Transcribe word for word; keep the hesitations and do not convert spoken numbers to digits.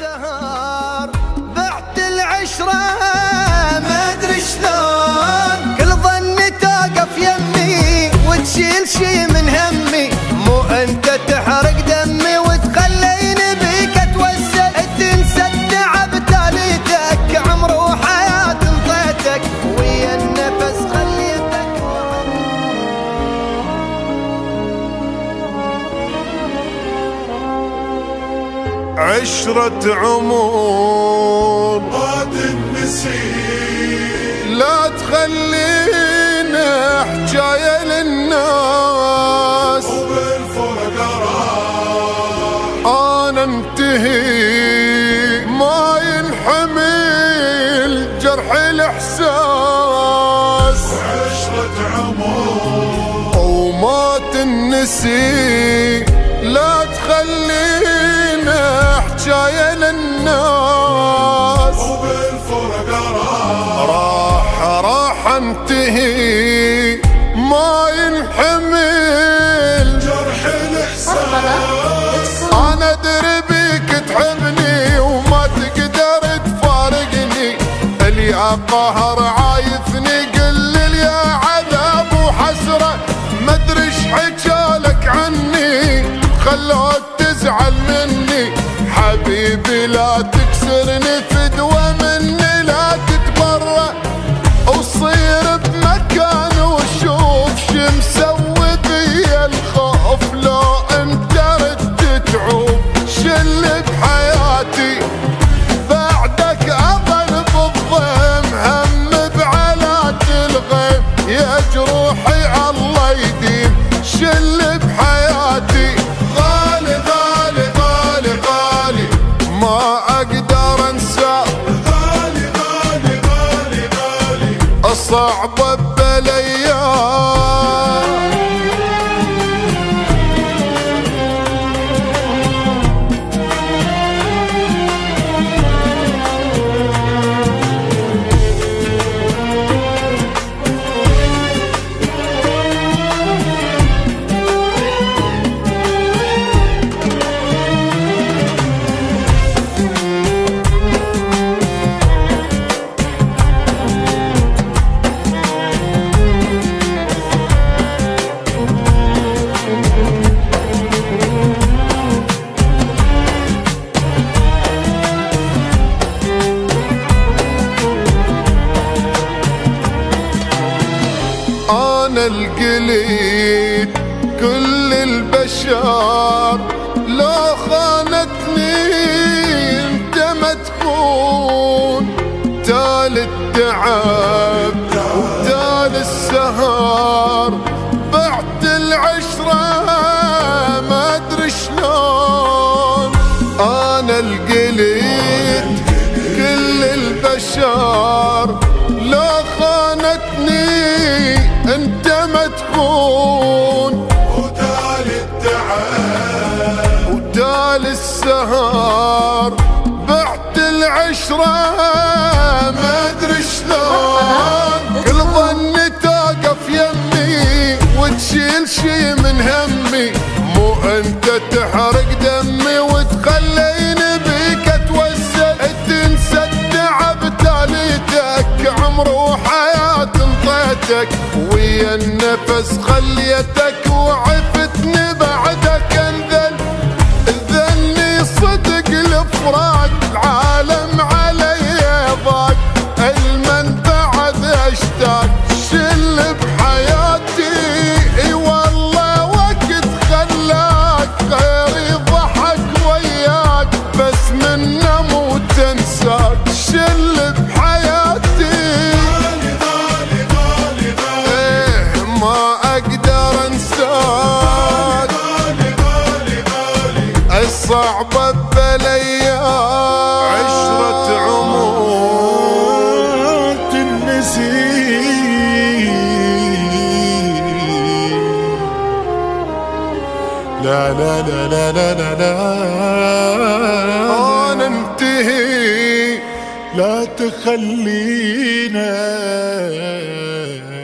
السهر بعت العشرة ما ادري شلون، كل ظني توقف يمي وتشيل شي من همي، مو انت تحرق دمي وتخليني بيك اتوسل، تنسى التعب تاليتك عمر وحياة انطيتك ويا النفس خليتك. عشرة عمر ما تنسي، لا تخلينا حجاية للناس، وبالفرقة أنا انتهي ما ينحمل جرح الإحساس. عشرة عمر وما تنسي، لا تخلينا حجاية للناس، وبالفرقة راح راح انتهي ما ينحمل جرح الإحساس. أنا أدري بيك تحبني وما تقدر تفارقني، اللي قهر عايفني قل لي يا عذاب وحسرة، ما ادري ايش حكالك عني خلوك تزعل مني، حبيبي لا تكسرني فدوة مني لا تتبرأ، وصير بمكان وشوف شو مسوي بيا الخوف، لو انت ردت تعوب شل بحياتي بعدك اظل بالضيم، هم بعلات الغيم يا جروحي الله يديم شل بحياتي. غالي غالي غالي غالي ما اقدر انساه، غالي غالي غالي غالي صعبة بالايام. أنا القليد كل البشر، لو خانتني انت ما تخون، تال التعب وتال السهر بعت العشرة ما ادري شلون. أنا القليد كل البشر، لو خانتني انت ما تخون، وتالي التعب وتالي السهر بعت العشرة ما ادري شلون، كل ظني توقف يمي وتشيل شي من همي، مو انت تحرق دمي وتخليني بيك اتوسل، تنسى التعب تاليتك عمر وحياة انطيتك ويا النفس خليتك، وعفتني بعدك انذل ذني صدق الفراق، العالم علي ضاق المن بعد اشتاق شل بحياتي، اي والله وقت خلاك غيري ضحك وياك بس منه مو تنساك شل بحياتي. صعبة بالايام. عشرة عمر تنسي، لا لا لا لا لا لا لا أنا انتهي لا تخلينا